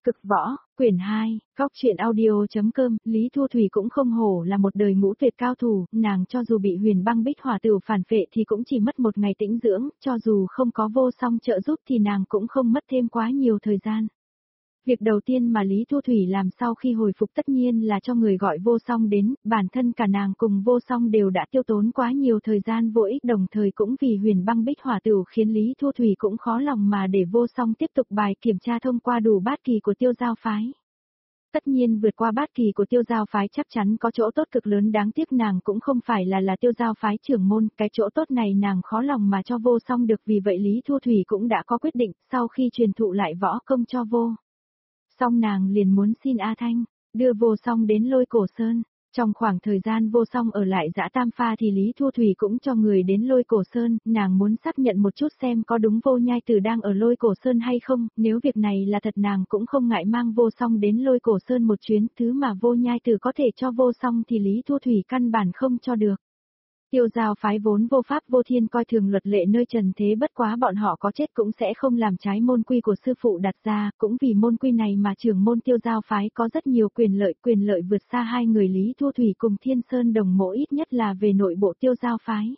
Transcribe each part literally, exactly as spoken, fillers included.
Cực võ, quyển hai, góc truyện audio.com, Lý Thu Thủy cũng không hổ là một đời ngũ tuyệt cao thủ, nàng cho dù bị huyền băng bích hỏa tửu phản phệ thì cũng chỉ mất một ngày tĩnh dưỡng, cho dù không có vô song trợ giúp thì nàng cũng không mất thêm quá nhiều thời gian. Việc đầu tiên mà Lý Thu Thủy làm sau khi hồi phục tất nhiên là cho người gọi vô song đến, bản thân cả nàng cùng vô song đều đã tiêu tốn quá nhiều thời gian vô ích, đồng thời cũng vì huyền băng bích hỏa tửu khiến Lý Thu Thủy cũng khó lòng mà để vô song tiếp tục bài kiểm tra thông qua đủ bát kỳ của Tiêu Giao phái. Tất nhiên vượt qua bát kỳ của Tiêu Giao phái chắc chắn có chỗ tốt cực lớn, đáng tiếc nàng cũng không phải là là Tiêu Giao phái trưởng môn, cái chỗ tốt này nàng khó lòng mà cho vô song được, vì vậy Lý Thu Thủy cũng đã có quyết định, sau khi truyền thụ lại võ công cho vô song nàng liền muốn xin A Thanh, đưa vô song đến Lôi Cổ Sơn. Trong khoảng thời gian vô song ở lại Dã Tam Pha thì Lý Thu Thủy cũng cho người đến Lôi Cổ Sơn, nàng muốn xác nhận một chút xem có đúng Vô Nhai Tử đang ở Lôi Cổ Sơn hay không, nếu việc này là thật nàng cũng không ngại mang vô song đến Lôi Cổ Sơn một chuyến, thứ mà Vô Nhai Tử có thể cho vô song thì Lý Thu Thủy căn bản không cho được. Tiêu Giao phái vốn vô pháp vô thiên, coi thường luật lệ nơi trần thế, bất quá bọn họ có chết cũng sẽ không làm trái môn quy của sư phụ đặt ra, cũng vì môn quy này mà trưởng môn Tiêu Giao phái có rất nhiều quyền lợi, quyền lợi vượt xa hai người Lý Thu Thủy cùng Thiên Sơn Đồng Mộ, ít nhất là về nội bộ Tiêu Giao phái.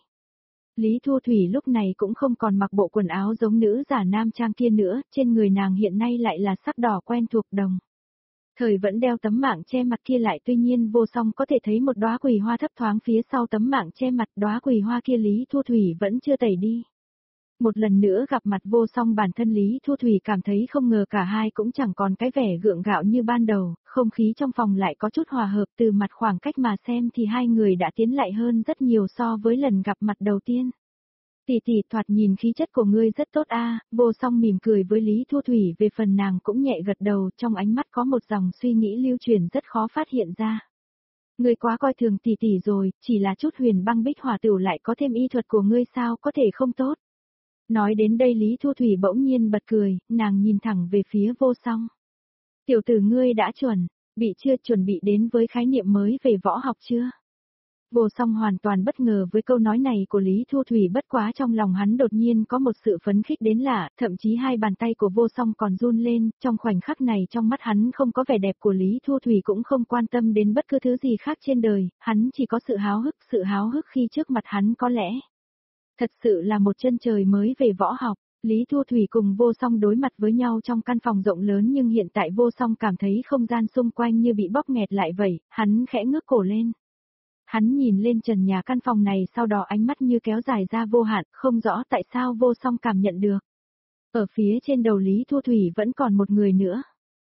Lý Thu Thủy lúc này cũng không còn mặc bộ quần áo giống nữ giả nam trang kia nữa, trên người nàng hiện nay lại là sắc đỏ quen thuộc đồng. Thời vẫn đeo tấm mạng che mặt kia lại, tuy nhiên vô song có thể thấy một đóa quỳ hoa thấp thoáng phía sau tấm mạng che mặt, đóa quỳ hoa kia Lý Thu Thủy vẫn chưa tẩy đi. Một lần nữa gặp mặt vô song, bản thân Lý Thu Thủy cảm thấy không ngờ cả hai cũng chẳng còn cái vẻ gượng gạo như ban đầu, không khí trong phòng lại có chút hòa hợp, từ mặt khoảng cách mà xem thì hai người đã tiến lại hơn rất nhiều so với lần gặp mặt đầu tiên. Tỷ tỷ, thoạt nhìn khí chất của ngươi rất tốt a. Vô song mỉm cười với Lý Thu Thủy, về phần nàng cũng nhẹ gật đầu, trong ánh mắt có một dòng suy nghĩ lưu truyền rất khó phát hiện ra. Ngươi quá coi thường tỷ tỷ rồi, chỉ là chút huyền băng bích hỏa tửu lại có thêm y thuật của ngươi sao có thể không tốt. Nói đến đây Lý Thu Thủy bỗng nhiên bật cười, nàng nhìn thẳng về phía vô song. Tiểu tử ngươi đã chuẩn, bị chưa, chuẩn bị đến với khái niệm mới về võ học chưa? Vô song hoàn toàn bất ngờ với câu nói này của Lý Thu Thủy, bất quá trong lòng hắn đột nhiên có một sự phấn khích đến lạ, thậm chí hai bàn tay của vô song còn run lên, trong khoảnh khắc này trong mắt hắn không có vẻ đẹp của Lý Thu Thủy, cũng không quan tâm đến bất cứ thứ gì khác trên đời, hắn chỉ có sự háo hức, sự háo hức khi trước mặt hắn có lẽ thật sự là một chân trời mới về võ học. Lý Thu Thủy cùng vô song đối mặt với nhau trong căn phòng rộng lớn, nhưng hiện tại vô song cảm thấy không gian xung quanh như bị bóp nghẹt lại vậy, hắn khẽ ngước cổ lên. Hắn nhìn lên trần nhà căn phòng này, sau đó ánh mắt như kéo dài ra vô hạn, không rõ tại sao vô song cảm nhận được. Ở phía trên đầu Lý Thu Thủy vẫn còn một người nữa.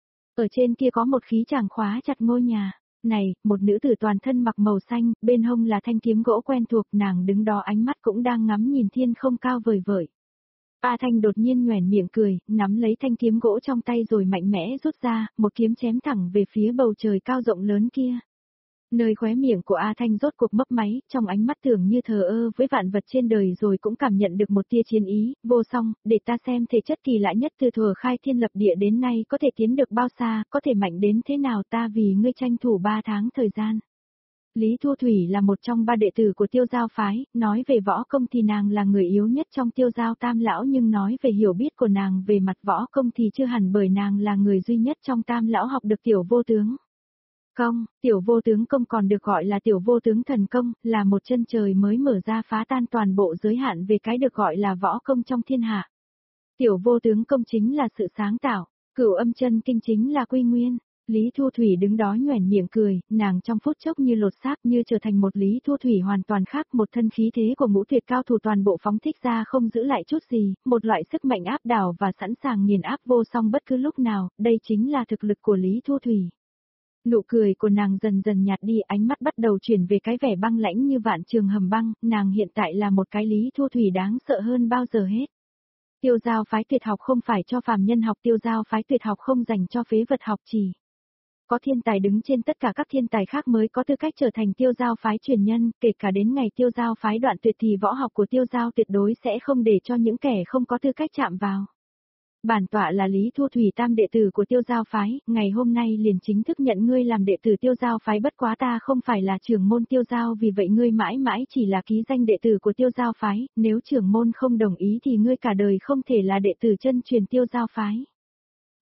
Ở trên kia có một khí chàng khóa chặt ngôi nhà. Này, một nữ tử toàn thân mặc màu xanh, bên hông là thanh kiếm gỗ quen thuộc, nàng đứng đó ánh mắt cũng đang ngắm nhìn thiên không cao vời vợi. A Thanh đột nhiên nhoẻn miệng cười, nắm lấy thanh kiếm gỗ trong tay rồi mạnh mẽ rút ra, một kiếm chém thẳng về phía bầu trời cao rộng lớn kia. Nơi khóe miệng của A Thanh rốt cuộc mấp máy, trong ánh mắt tưởng như thờ ơ với vạn vật trên đời, rồi cũng cảm nhận được một tia chiến ý. Vô song, để ta xem thể chất kỳ lạ nhất từ thuở khai thiên lập địa đến nay có thể tiến được bao xa, có thể mạnh đến thế nào, ta vì ngươi tranh thủ ba tháng thời gian. Lý Thu Thủy là một trong ba đệ tử của Tiêu Giao phái, nói về võ công thì nàng là người yếu nhất trong Tiêu Giao Tam lão, nhưng nói về hiểu biết của nàng về mặt võ công thì chưa hẳn, bởi nàng là người duy nhất trong Tam lão học được tiểu vô tướng công. Tiểu vô tướng công còn được gọi là tiểu vô tướng thần công, là một chân trời mới mở ra phá tan toàn bộ giới hạn về cái được gọi là võ công trong thiên hạ. Tiểu vô tướng công chính là sự sáng tạo, cửu âm chân kinh chính là quy nguyên. Lý Thu Thủy đứng đó nhoẻn miệng cười, nàng trong phút chốc như lột xác, như trở thành một Lý Thu Thủy hoàn toàn khác, một thân khí thế của ngũ tuyệt cao thủ toàn bộ phóng thích ra, không giữ lại chút gì, một loại sức mạnh áp đảo và sẵn sàng nghiền áp vô song bất cứ lúc nào, đây chính là thực lực của Lý Thu Thủy. Nụ cười của nàng dần dần nhạt đi, ánh mắt bắt đầu chuyển về cái vẻ băng lãnh như vạn trường hầm băng, nàng hiện tại là một cái Lý Thu Thủy đáng sợ hơn bao giờ hết. Tiêu Giao phái tuyệt học không phải cho phàm nhân học, Tiêu Giao phái tuyệt học không dành cho phế vật học, chỉ có thiên tài đứng trên tất cả các thiên tài khác mới có tư cách trở thành Tiêu Giao phái truyền nhân, kể cả đến ngày Tiêu Giao phái đoạn tuyệt thì võ học của Tiêu Giao tuyệt đối sẽ không để cho những kẻ không có tư cách chạm vào. Bản tọa là Lý Thu Thủy, tam đệ tử của Tiêu Giao phái, ngày hôm nay liền chính thức nhận ngươi làm đệ tử Tiêu Giao phái, bất quá ta không phải là trưởng môn Tiêu Giao, vì vậy ngươi mãi mãi chỉ là ký danh đệ tử của Tiêu Giao phái, nếu trưởng môn không đồng ý thì ngươi cả đời không thể là đệ tử chân truyền Tiêu Giao phái.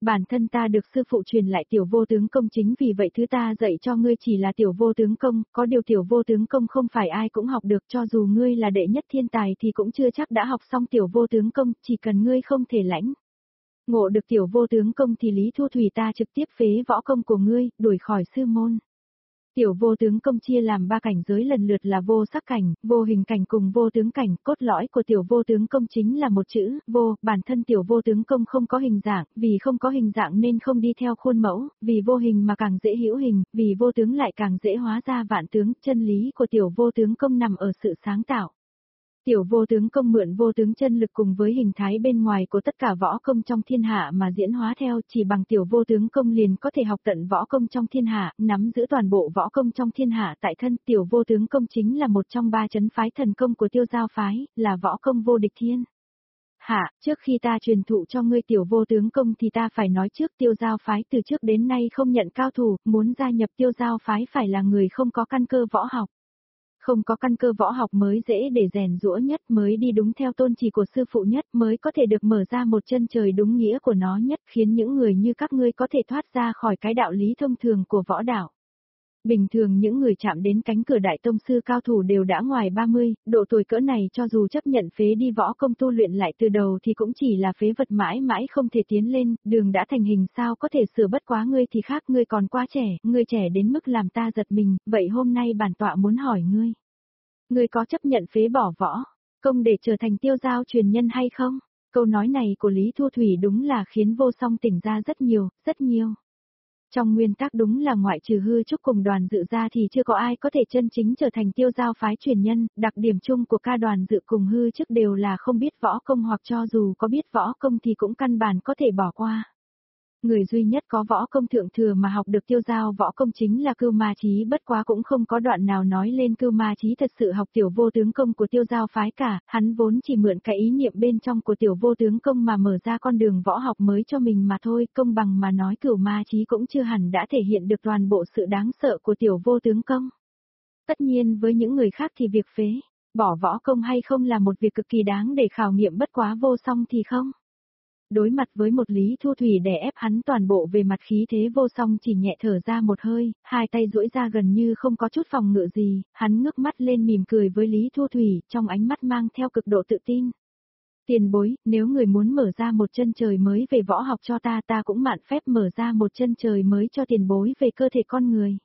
Bản thân ta được sư phụ truyền lại tiểu vô tướng công, chính vì vậy thứ ta dạy cho ngươi chỉ là tiểu vô tướng công, có điều tiểu vô tướng công không phải ai cũng học được, cho dù ngươi là đệ nhất thiên tài thì cũng chưa chắc đã học xong tiểu vô tướng công, chỉ cần ngươi không thể lãnh ngộ được tiểu vô tướng công thì Lý Thu Thủy ta trực tiếp phế võ công của ngươi, đuổi khỏi sư môn. Tiểu vô tướng công chia làm ba cảnh giới lần lượt là vô sắc cảnh, vô hình cảnh cùng vô tướng cảnh, cốt lõi của tiểu vô tướng công chính là một chữ, vô, bản thân tiểu vô tướng công không có hình dạng, vì không có hình dạng nên không đi theo khuôn mẫu, vì vô hình mà càng dễ hữu hình, vì vô tướng lại càng dễ hóa ra vạn tướng, chân lý của tiểu vô tướng công nằm ở sự sáng tạo. Tiểu vô tướng công mượn vô tướng chân lực cùng với hình thái bên ngoài của tất cả võ công trong thiên hạ mà diễn hóa theo, chỉ bằng tiểu vô tướng công liền có thể học tận võ công trong thiên hạ, nắm giữ toàn bộ võ công trong thiên hạ tại thân. Tiểu vô tướng công chính là một trong ba chấn phái thần công của Tiêu Giao phái, là võ công vô địch thiên hạ. Trước khi ta truyền thụ cho ngươi tiểu vô tướng công thì ta phải nói trước, Tiêu Giao phái từ trước đến nay không nhận cao thủ, muốn gia nhập Tiêu Giao phái phải là người không có căn cơ võ học. Không có căn cơ võ học mới dễ để rèn giũa nhất, mới đi đúng theo tôn chỉ của sư phụ nhất, mới có thể được mở ra một chân trời đúng nghĩa của nó nhất, khiến những người như các ngươi có thể thoát ra khỏi cái đạo lý thông thường của võ đạo. Bình thường những người chạm đến cánh cửa đại tông sư cao thủ đều đã ngoài ba mươi, độ tuổi cỡ này cho dù chấp nhận phế đi võ công tu luyện lại từ đầu thì cũng chỉ là phế vật mãi mãi không thể tiến lên, đường đã thành hình sao có thể sửa, bất quá ngươi thì khác, ngươi còn quá trẻ, ngươi trẻ đến mức làm ta giật mình, vậy hôm nay bản tọa muốn hỏi ngươi. Ngươi có chấp nhận phế bỏ võ công để trở thành Tiêu Giao truyền nhân hay không? Câu nói này của Lý Thu Thủy đúng là khiến Vô Song tỉnh ra rất nhiều, rất nhiều. Trong nguyên tắc đúng là ngoại trừ Hư Trúc cùng Đoàn Dự ra thì chưa có ai có thể chân chính trở thành Tiêu Giao phái truyền nhân, đặc điểm chung của ca Đoàn Dự cùng Hư Trúc đều là không biết võ công, hoặc cho dù có biết võ công thì cũng căn bản có thể bỏ qua. Người duy nhất có võ công thượng thừa mà học được Tiêu Giao võ công chính là Cưu Ma Chí, bất quá cũng không có đoạn nào nói lên Cưu Ma Chí thật sự học tiểu vô tướng công của Tiêu Giao phái cả, hắn vốn chỉ mượn cái ý niệm bên trong của tiểu vô tướng công mà mở ra con đường võ học mới cho mình mà thôi, công bằng mà nói Cưu Ma Chí cũng chưa hẳn đã thể hiện được toàn bộ sự đáng sợ của tiểu vô tướng công. Tất nhiên với những người khác thì việc phế bỏ võ công hay không là một việc cực kỳ đáng để khảo nghiệm, bất quá Vô Song thì không. Đối mặt với một Lý Thu Thủy đè ép hắn toàn bộ về mặt khí thế, Vô Song chỉ nhẹ thở ra một hơi, hai tay duỗi ra gần như không có chút phòng ngự gì, hắn ngước mắt lên mỉm cười với Lý Thu Thủy, trong ánh mắt mang theo cực độ tự tin. Tiền bối, nếu người muốn mở ra một chân trời mới về võ học cho ta, ta cũng mạn phép mở ra một chân trời mới cho tiền bối về cơ thể con người.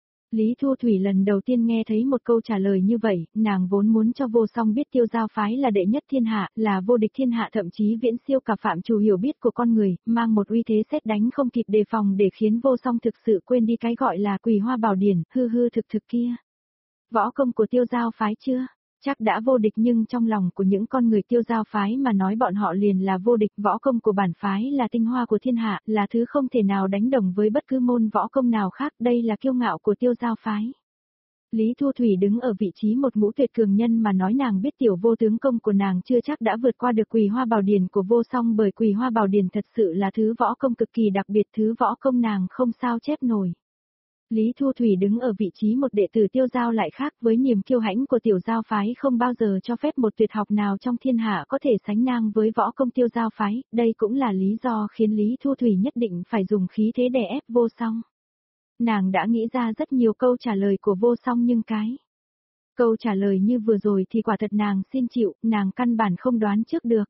Lý Thu Thủy lần đầu tiên nghe thấy một câu trả lời như vậy, nàng vốn muốn cho Vô Song biết Tiêu Giao phái là đệ nhất thiên hạ, là vô địch thiên hạ, thậm chí viễn siêu cả phạm trù hiểu biết của con người, mang một uy thế sét đánh không kịp đề phòng để khiến Vô Song thực sự quên đi cái gọi là Quỳ Hoa Bảo Điển, hư hư thực thực kia. Võ công của Tiêu Giao phái chưa? Chắc đã vô địch, nhưng trong lòng của những con người Tiêu Giao phái mà nói bọn họ liền là vô địch, võ công của bản phái là tinh hoa của thiên hạ, là thứ không thể nào đánh đồng với bất cứ môn võ công nào khác, đây là kiêu ngạo của Tiêu Giao phái. Lý Thu Thủy đứng ở vị trí một ngũ tuyệt cường nhân mà nói nàng biết tiểu vô tướng công của nàng chưa chắc đã vượt qua được Quỳ Hoa Bảo Điển của Vô Song, bởi Quỳ Hoa Bảo Điển thật sự là thứ võ công cực kỳ đặc biệt, thứ võ công nàng không sao chép nổi. Lý Thu Thủy đứng ở vị trí một đệ tử Tiêu Giao lại khác, với niềm kiêu hãnh của tiểu Giao phái không bao giờ cho phép một tuyệt học nào trong thiên hạ có thể sánh ngang với võ công Tiêu Giao phái, đây cũng là lý do khiến Lý Thu Thủy nhất định phải dùng khí thế đè ép Vô Song. Nàng đã nghĩ ra rất nhiều câu trả lời của Vô Song, nhưng cái câu trả lời như vừa rồi thì quả thật nàng xin chịu, nàng căn bản không đoán trước được.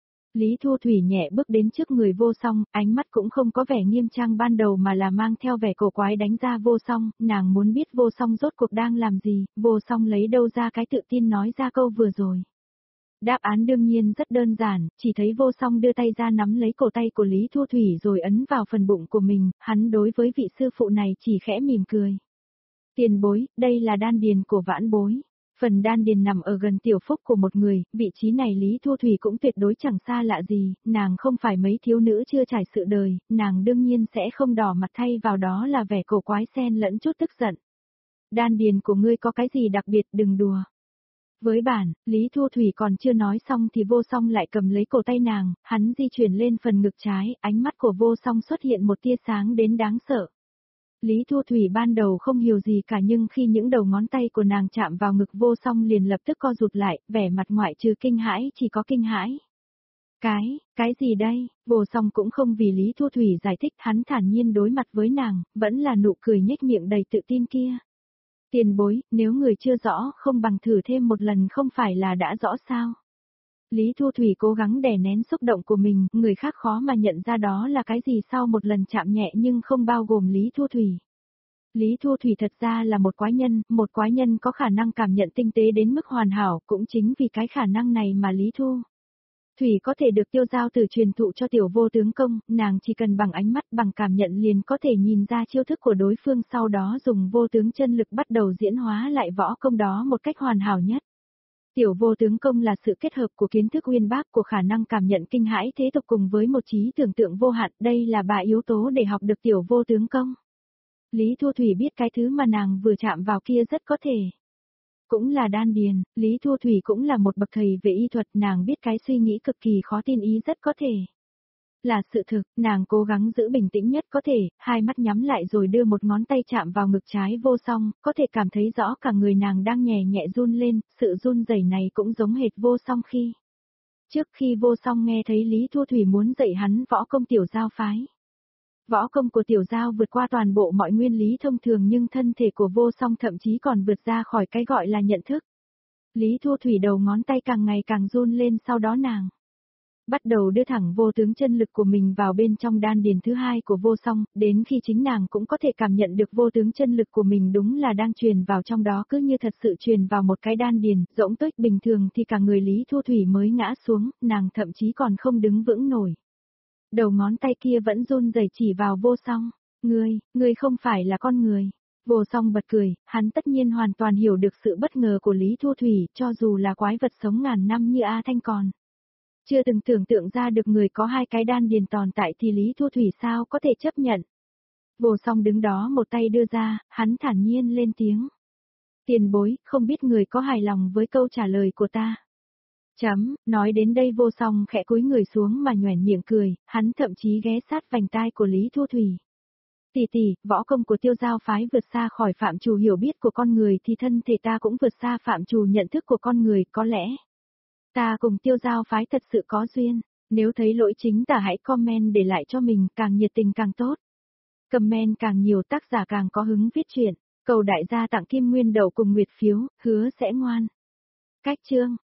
Lý Thu Thủy nhẹ bước đến trước người Vô Song, ánh mắt cũng không có vẻ nghiêm trang ban đầu mà là mang theo vẻ cổ quái đánh ra Vô Song, nàng muốn biết Vô Song rốt cuộc đang làm gì, Vô Song lấy đâu ra cái tự tin nói ra câu vừa rồi. Đáp án đương nhiên rất đơn giản, chỉ thấy Vô Song đưa tay ra nắm lấy cổ tay của Lý Thu Thủy rồi ấn vào phần bụng của mình, hắn đối với vị sư phụ này chỉ khẽ mỉm cười. Tiền bối, đây là đan điền của vãn bối. Phần đan điền nằm ở gần tiểu phúc của một người, vị trí này Lý Thu Thủy cũng tuyệt đối chẳng xa lạ gì, nàng không phải mấy thiếu nữ chưa trải sự đời, nàng đương nhiên sẽ không đỏ mặt, thay vào đó là vẻ cổ quái xen lẫn chút tức giận. Đan điền của ngươi có cái gì đặc biệt, đừng đùa. Với bản, Lý Thu Thủy còn chưa nói xong thì Vô Song lại cầm lấy cổ tay nàng, hắn di chuyển lên phần ngực trái, ánh mắt của Vô Song xuất hiện một tia sáng đến đáng sợ. Lý Thu Thủy ban đầu không hiểu gì cả, nhưng khi những đầu ngón tay của nàng chạm vào ngực Vô Song liền lập tức co rụt lại, vẻ mặt ngoại trừ kinh hãi chỉ có kinh hãi. Cái, cái gì đây? Vô song cũng không vì Lý Thu Thủy giải thích, hắn thản nhiên đối mặt với nàng, vẫn là nụ cười nhếch miệng đầy tự tin kia. Tiền bối, nếu người chưa rõ không bằng thử thêm một lần không phải là đã rõ sao? Lý Thu Thủy cố gắng đè nén xúc động của mình, người khác khó mà nhận ra đó là cái gì sau một lần chạm nhẹ nhưng không bao gồm Lý Thu Thủy. Lý Thu Thủy thật ra là một quái nhân, một quái nhân có khả năng cảm nhận tinh tế đến mức hoàn hảo, cũng chính vì cái khả năng này mà Lý Thu Thủy có thể được Tiêu Giao Tử truyền thụ cho tiểu vô tướng công, nàng chỉ cần bằng ánh mắt bằng cảm nhận liền có thể nhìn ra chiêu thức của đối phương, sau đó dùng vô tướng chân lực bắt đầu diễn hóa lại võ công đó một cách hoàn hảo nhất. Tiểu vô tướng công là sự kết hợp của kiến thức uyên bác, của khả năng cảm nhận kinh hãi thế tục cùng với một trí tưởng tượng vô hạn, đây là ba yếu tố để học được tiểu vô tướng công. Lý Thu Thủy biết cái thứ mà nàng vừa chạm vào kia rất có thể cũng là đan điền, Lý Thu Thủy cũng là một bậc thầy về y thuật, nàng biết cái suy nghĩ cực kỳ khó tin ý rất có thể là sự thực, nàng cố gắng giữ bình tĩnh nhất có thể, hai mắt nhắm lại rồi đưa một ngón tay chạm vào ngực trái Vô Song, có thể cảm thấy rõ cả người nàng đang nhẹ nhẹ run lên, sự run rẩy này cũng giống hệt Vô Song khi trước khi Vô Song nghe thấy Lý Thu Thủy muốn dạy hắn võ công tiểu giao phái. Võ công của tiểu giao vượt qua toàn bộ mọi nguyên lý thông thường, nhưng thân thể của Vô Song thậm chí còn vượt ra khỏi cái gọi là nhận thức. Lý Thu Thủy đầu ngón tay càng ngày càng run lên, sau đó nàng bắt đầu đưa thẳng vô tướng chân lực của mình vào bên trong đan điền thứ hai của Vô Song, đến khi chính nàng cũng có thể cảm nhận được vô tướng chân lực của mình đúng là đang truyền vào trong đó, cứ như thật sự truyền vào một cái đan điền, rỗng tuếch bình thường thì cả người Lý Thu Thủy mới ngã xuống, nàng thậm chí còn không đứng vững nổi. Đầu ngón tay kia vẫn run rẩy chỉ vào Vô Song. Ngươi, ngươi không phải là con người. Vô Song bật cười, hắn tất nhiên hoàn toàn hiểu được sự bất ngờ của Lý Thu Thủy, cho dù là quái vật sống ngàn năm như A Thanh còn chưa từng tưởng tượng ra được người có hai cái đan điền tồn tại thì Lý Thu Thủy sao có thể chấp nhận. Vô Song đứng đó một tay đưa ra, hắn thản nhiên lên tiếng. Tiền bối, không biết người có hài lòng với câu trả lời của ta. Chấm, nói đến đây Vô Song khẽ cúi người xuống mà nhoẻn miệng cười, hắn thậm chí ghé sát vành tai của Lý Thu Thủy. Tỷ tỷ, võ công của Tiêu Giao phái vượt xa khỏi phạm trù hiểu biết của con người thì thân thể ta cũng vượt xa phạm trù nhận thức của con người, có lẽ ta cùng Tiêu Giao phái thật sự có duyên, nếu thấy lỗi chính tả hãy comment để lại cho mình, càng nhiệt tình càng tốt. Comment càng nhiều tác giả càng có hứng viết truyện, cầu đại gia tặng kim nguyên đậu cùng nguyệt phiếu, hứa sẽ ngoan. Cách chương